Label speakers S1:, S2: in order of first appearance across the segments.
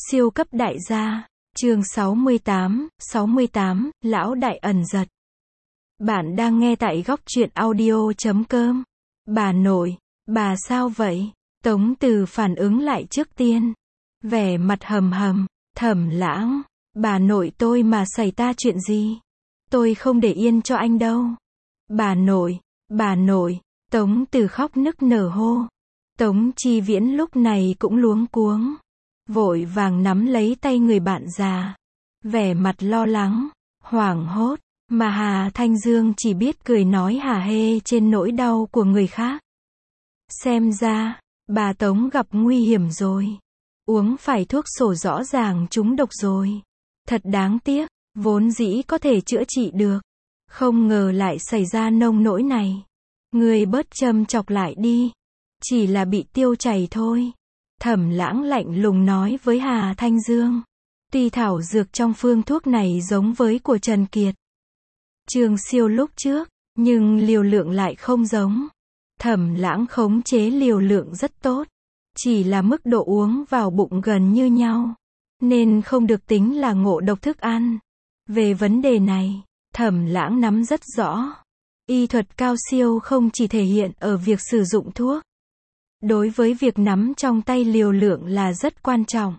S1: Siêu cấp đại gia, chương 68, Lão đại ẩn giật. Bạn đang nghe tại góc truyện audio.com. Bà nội, bà sao vậy? Tống Từ phản ứng lại trước tiên. Vẻ mặt hầm hầm, Thẩm Lãng, bà nội tôi mà xảy ra chuyện gì? Tôi không để yên cho anh đâu. Bà nội, Tống Từ khóc nức nở hô. Tống Chi Viễn lúc này cũng luống cuống. Vội vàng nắm lấy tay người bạn già. Vẻ mặt lo lắng, hoảng hốt, mà Hà Thanh Dương chỉ biết cười nói hả hê trên nỗi đau của người khác. Xem ra, bà Tống gặp nguy hiểm rồi. Uống phải thuốc sổ rõ ràng trúng độc rồi. Thật đáng tiếc, vốn dĩ có thể chữa trị được. Không ngờ lại xảy ra nông nỗi này. Người bớt châm chọc lại đi. Chỉ là bị tiêu chảy thôi. Thẩm Lãng lạnh lùng nói với Hà Thanh Dương. Tuy thảo dược trong phương thuốc này giống với của Trần Kiệt, Trương Siêu lúc trước, nhưng liều lượng lại không giống. Thẩm Lãng khống chế liều lượng rất tốt. Chỉ là mức độ uống vào bụng gần như nhau. Nên không được tính là ngộ độc thức ăn. Về vấn đề này, Thẩm Lãng nắm rất rõ. Y thuật cao siêu không chỉ thể hiện ở việc sử dụng thuốc. Đối với việc nắm trong tay liều lượng là rất quan trọng.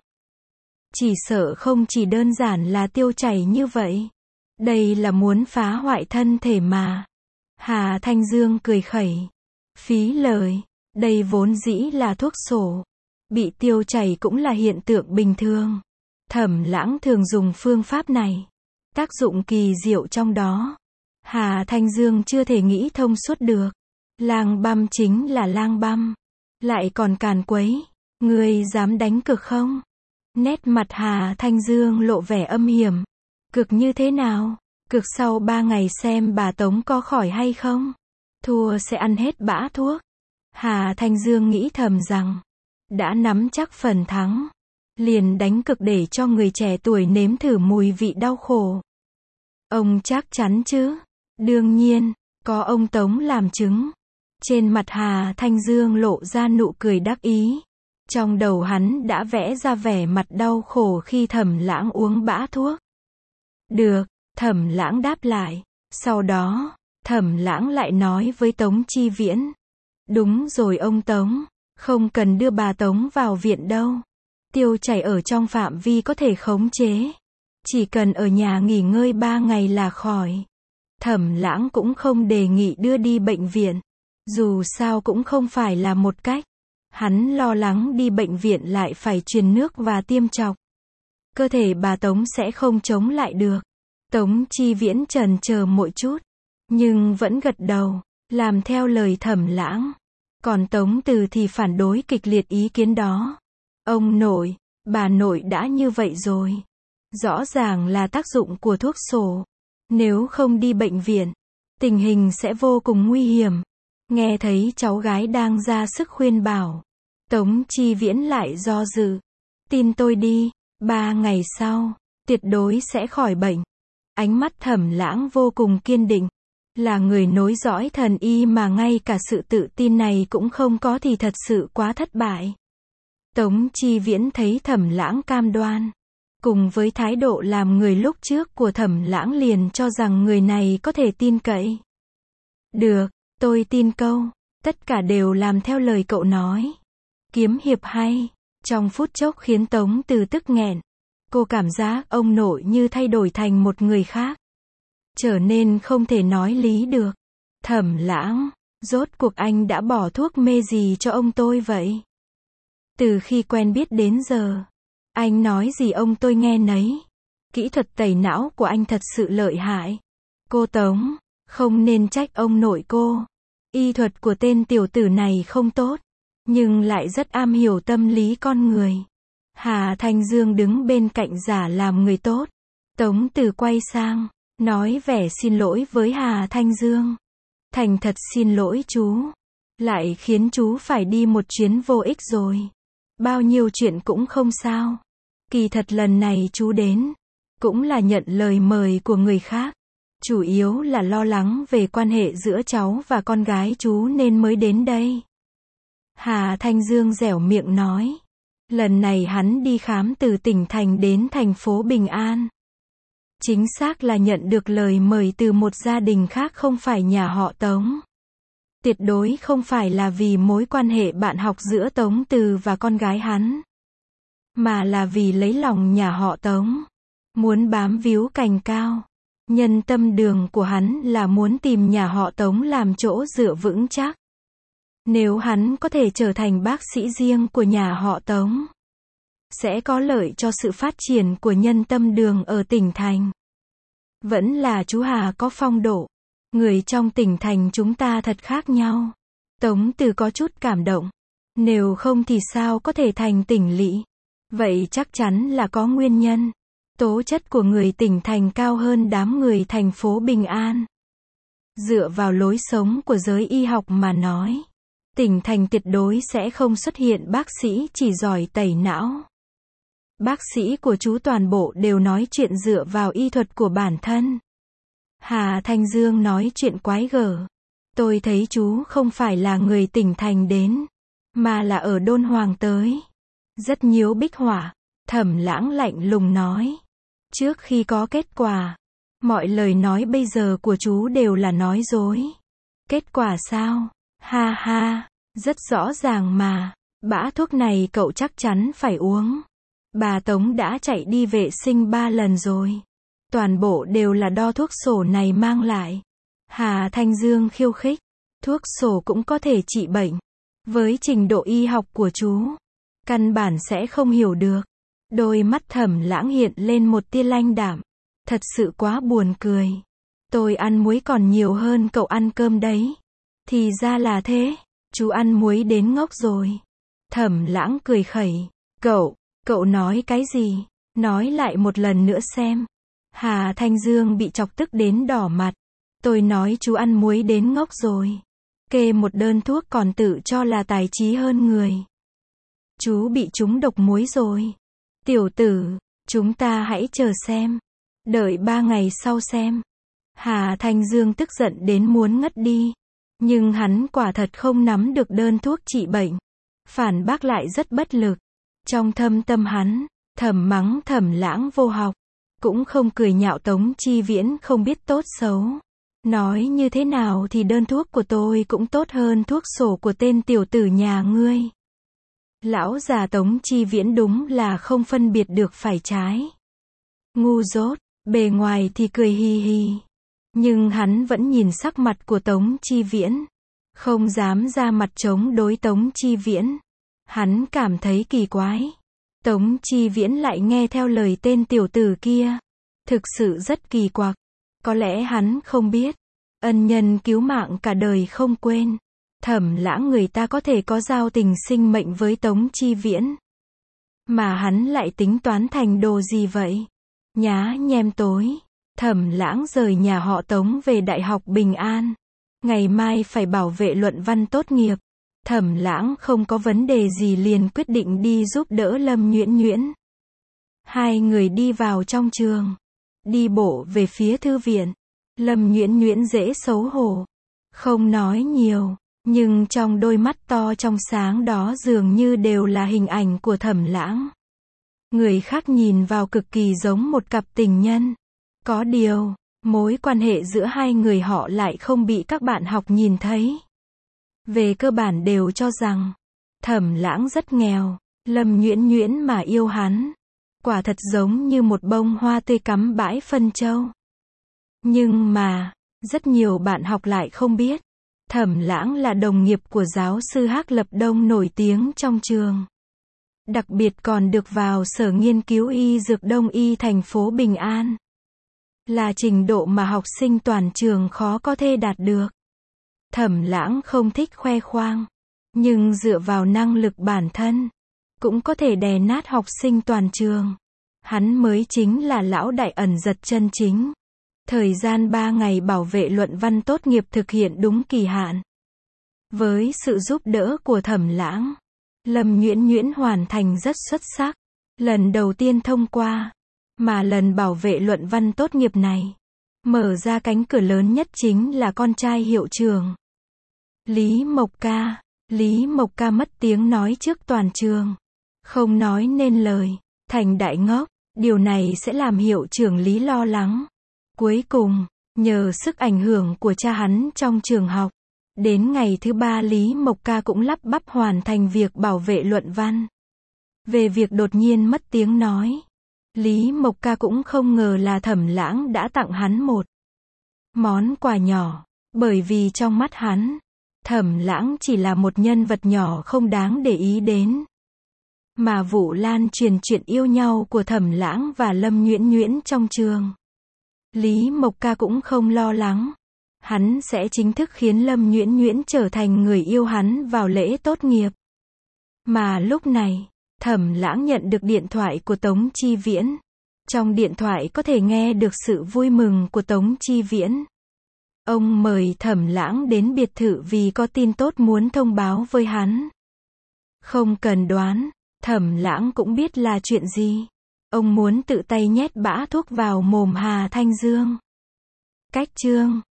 S1: Chỉ sợ không chỉ đơn giản là tiêu chảy như vậy. Đây là muốn phá hoại thân thể mà. Hà Thanh Dương cười khẩy. Phí lời, đây vốn dĩ là thuốc sổ. Bị tiêu chảy cũng là hiện tượng bình thường. Thẩm Lãng thường dùng phương pháp này. Tác dụng kỳ diệu trong đó. Hà Thanh Dương chưa thể nghĩ thông suốt được. Lang băm chính là lang băm. Lại còn càn quấy. Ngươi dám đánh cược không? Nét mặt Hà Thanh Dương lộ vẻ âm hiểm. Cực như thế nào? Cực sau 3 ngày xem bà Tống có khỏi hay không? Thua sẽ ăn hết bã thuốc. Hà Thanh Dương nghĩ thầm rằng, đã nắm chắc phần thắng. Liền đánh cực để cho người trẻ tuổi nếm thử mùi vị đau khổ. Ông chắc chắn chứ? Đương nhiên, có ông Tống làm chứng. Trên mặt Hà Thanh Dương lộ ra nụ cười đắc ý. Trong đầu hắn đã vẽ ra vẻ mặt đau khổ khi Thẩm Lãng uống bã thuốc. Được, Thẩm Lãng đáp lại. Sau đó, Thẩm Lãng lại nói với Tống Chi Viễn. Đúng rồi ông Tống, không cần đưa bà Tống vào viện đâu. Tiêu chảy ở trong phạm vi có thể khống chế. Chỉ cần ở nhà nghỉ ngơi 3 ngày là khỏi. Thẩm Lãng cũng không đề nghị đưa đi bệnh viện. Dù sao cũng không phải là một cách. Hắn lo lắng đi bệnh viện lại phải truyền nước và tiêm chọc. Cơ thể bà Tống sẽ không chống lại được. Tống Chi Viễn chần chờ một chút. Nhưng vẫn gật đầu, làm theo lời Thẩm Lãng. Còn Tống Từ thì phản đối kịch liệt ý kiến đó. Ông nội, bà nội đã như vậy rồi. Rõ ràng là tác dụng của thuốc sổ. Nếu không đi bệnh viện, tình hình sẽ vô cùng nguy hiểm. Nghe thấy cháu gái đang ra sức khuyên bảo. Tống Chi Viễn lại do dự. Tin tôi đi, 3 ngày sau, tuyệt đối sẽ khỏi bệnh. Ánh mắt Thẩm Lãng vô cùng kiên định. Là người nối dõi thần y mà ngay cả sự tự tin này cũng không có thì thật sự quá thất bại. Tống Chi Viễn thấy Thẩm Lãng cam đoan. Cùng với thái độ làm người lúc trước của Thẩm Lãng liền cho rằng người này có thể tin cậy. Được, tôi tin câu. Tất cả đều làm theo lời cậu nói. Kiếm hiệp hay. Trong phút chốc khiến Tống Từ tức nghẹn. Cô cảm giác ông nội như thay đổi thành một người khác. Trở nên không thể nói lý được. Thẩm Lãng, rốt cuộc anh đã bỏ thuốc mê gì cho ông tôi vậy? Từ khi quen biết đến giờ, anh nói gì ông tôi nghe nấy. Kỹ thuật tẩy não của anh thật sự lợi hại. Cô Tống, không nên trách ông nội cô. Y thuật của tên tiểu tử này không tốt, nhưng lại rất am hiểu tâm lý con người. Hà Thanh Dương đứng bên cạnh giả làm người tốt. Tống Từ quay sang, nói vẻ xin lỗi với Hà Thanh Dương. Thành thật xin lỗi chú. Lại khiến chú phải đi một chuyến vô ích rồi. Bao nhiêu chuyện cũng không sao. Kỳ thật lần này chú đến, cũng là nhận lời mời của người khác. Chủ yếu là lo lắng về quan hệ giữa cháu và con gái chú nên mới đến đây. Hà Thanh Dương dẻo miệng nói. Lần này hắn đi khám từ tỉnh thành đến thành phố Bình An. Chính xác là nhận được lời mời từ một gia đình khác không phải nhà họ Tống. Tuyệt đối không phải là vì mối quan hệ bạn học giữa Tống Từ và con gái hắn. Mà là vì lấy lòng nhà họ Tống. Muốn bám víu cành cao. Nhân tâm đường của hắn là muốn tìm nhà họ Tống làm chỗ dựa vững chắc. Nếu hắn có thể trở thành bác sĩ riêng của nhà họ Tống, sẽ có lợi cho sự phát triển của nhân tâm đường ở tỉnh thành. Vẫn là chú Hà có phong độ. Người trong tỉnh thành chúng ta thật khác nhau. Tống Từ có chút cảm động. Nếu không thì sao có thể thành tỉnh lỵ? Vậy chắc chắn là có nguyên nhân. Tố chất của người tỉnh thành cao hơn đám người thành phố Bình An. Dựa vào lối sống của giới y học mà nói, tỉnh thành tuyệt đối sẽ không xuất hiện bác sĩ chỉ giỏi tẩy não. Bác sĩ của chú toàn bộ đều nói chuyện dựa vào y thuật của bản thân. Hà Thanh Dương nói chuyện quái gở. Tôi thấy chú không phải là người tỉnh thành đến, mà là ở Đôn Hoàng tới. Rất nhiễu bích hỏa. Thẩm Lãng lạnh lùng nói. Trước khi có kết quả, mọi lời nói bây giờ của chú đều là nói dối. Kết quả sao? Ha ha, rất rõ ràng mà. Bã thuốc này cậu chắc chắn phải uống. Bà Tống đã chạy đi vệ sinh 3 lần rồi. Toàn bộ đều là đo thuốc sổ này mang lại. Hà Thanh Dương khiêu khích. Thuốc sổ cũng có thể trị bệnh. Với trình độ y học của chú, căn bản sẽ không hiểu được. Đôi mắt Thẩm Lãng hiện lên một tia lanh đạm. Thật sự quá buồn cười. Tôi ăn muối còn nhiều hơn cậu ăn cơm đấy. Thì ra là thế. Chú ăn muối đến ngốc rồi. Thẩm Lãng cười khẩy. Cậu nói cái gì? Nói lại một lần nữa xem. Hà Thanh Dương bị chọc tức đến đỏ mặt. Tôi nói chú ăn muối đến ngốc rồi. Kê một đơn thuốc còn tự cho là tài trí hơn người. Chú bị trúng độc muối rồi. Tiểu tử, chúng ta hãy chờ xem. Đợi 3 ngày sau xem. Hà Thanh Dương tức giận đến muốn ngất đi. Nhưng hắn quả thật không nắm được đơn thuốc trị bệnh. Phản bác lại rất bất lực. Trong thâm tâm hắn, thầm mắng Thẩm Lãng vô học. Cũng không cười nhạo Tống Chi Viễn không biết tốt xấu. Nói như thế nào thì đơn thuốc của tôi cũng tốt hơn thuốc sổ của tên tiểu tử nhà ngươi. Lão già Tống Chi Viễn đúng là không phân biệt được phải trái. Ngu dốt, bề ngoài thì cười hi hi. Nhưng hắn vẫn nhìn sắc mặt của Tống Chi Viễn. Không dám ra mặt chống đối Tống Chi Viễn. Hắn cảm thấy kỳ quái. Tống Chi Viễn lại nghe theo lời tên tiểu tử kia. Thực sự rất kỳ quặc. Có lẽ hắn không biết. Ân nhân cứu mạng cả đời không quên. Thẩm Lãng người ta có thể có giao tình sinh mệnh với Tống Chi Viễn. Mà hắn lại tính toán thành đồ gì vậy? Nhá nhem tối. Thẩm Lãng rời nhà họ Tống về Đại học Bình An. Ngày mai phải bảo vệ luận văn tốt nghiệp. Thẩm Lãng không có vấn đề gì liền quyết định đi giúp đỡ Lâm Nhuyễn Nhuyễn. Hai người đi vào trong trường. Đi bộ về phía thư viện. Lâm Nhuyễn Nhuyễn dễ xấu hổ. Không nói nhiều. Nhưng trong đôi mắt to trong sáng đó dường như đều là hình ảnh của Thẩm Lãng. Người khác nhìn vào cực kỳ giống một cặp tình nhân. Có điều, mối quan hệ giữa hai người họ lại không bị các bạn học nhìn thấy. Về cơ bản đều cho rằng, Thẩm Lãng rất nghèo, Lâm Nhuyễn Nhuyễn mà yêu hắn. Quả thật giống như một bông hoa tươi cắm bãi phân châu. Nhưng mà, rất nhiều bạn học lại không biết. Thẩm Lãng là đồng nghiệp của giáo sư Hắc Lập Đông nổi tiếng trong trường. Đặc biệt còn được vào Sở Nghiên cứu Y Dược Đông Y thành phố Bình An. Là trình độ mà học sinh toàn trường khó có thể đạt được. Thẩm Lãng không thích khoe khoang. Nhưng dựa vào năng lực bản thân, cũng có thể đè nát học sinh toàn trường. Hắn mới chính là lão đại ẩn giật chân chính. Thời gian 3 ngày bảo vệ luận văn tốt nghiệp thực hiện đúng kỳ hạn. Với sự giúp đỡ của Thẩm Lãng, Lâm Nhuyễn Nhuyễn hoàn thành rất xuất sắc. Lần đầu tiên thông qua. Mà lần bảo vệ luận văn tốt nghiệp này, mở ra cánh cửa lớn nhất chính là con trai hiệu trưởng. Lý Mộc Ca. Lý Mộc Ca mất tiếng nói trước toàn trường. Không nói nên lời, thành đại ngốc, điều này sẽ làm hiệu trưởng Lý lo lắng. Cuối cùng, nhờ sức ảnh hưởng của cha hắn trong trường học, đến ngày thứ 3 Lý Mộc Ca cũng lắp bắp hoàn thành việc bảo vệ luận văn. Về việc đột nhiên mất tiếng nói, Lý Mộc Ca cũng không ngờ là Thẩm Lãng đã tặng hắn một món quà nhỏ, bởi vì trong mắt hắn, Thẩm Lãng chỉ là một nhân vật nhỏ không đáng để ý đến. Mà vụ lan truyền chuyện yêu nhau của Thẩm Lãng và Lâm Nhuyễn Nhuyễn trong trường, Lý Mộc Ca cũng không lo lắng. Hắn sẽ chính thức khiến Lâm Nhuyễn Nhuyễn trở thành người yêu hắn vào lễ tốt nghiệp. Mà lúc này, Thẩm Lãng nhận được điện thoại của Tống Chi Viễn. Trong điện thoại có thể nghe được sự vui mừng của Tống Chi Viễn. Ông mời Thẩm Lãng đến biệt thự vì có tin tốt muốn thông báo với hắn. Không cần đoán, Thẩm Lãng cũng biết là chuyện gì. Ông muốn tự tay nhét bã thuốc vào mồm Hà Thanh Dương. Cách chương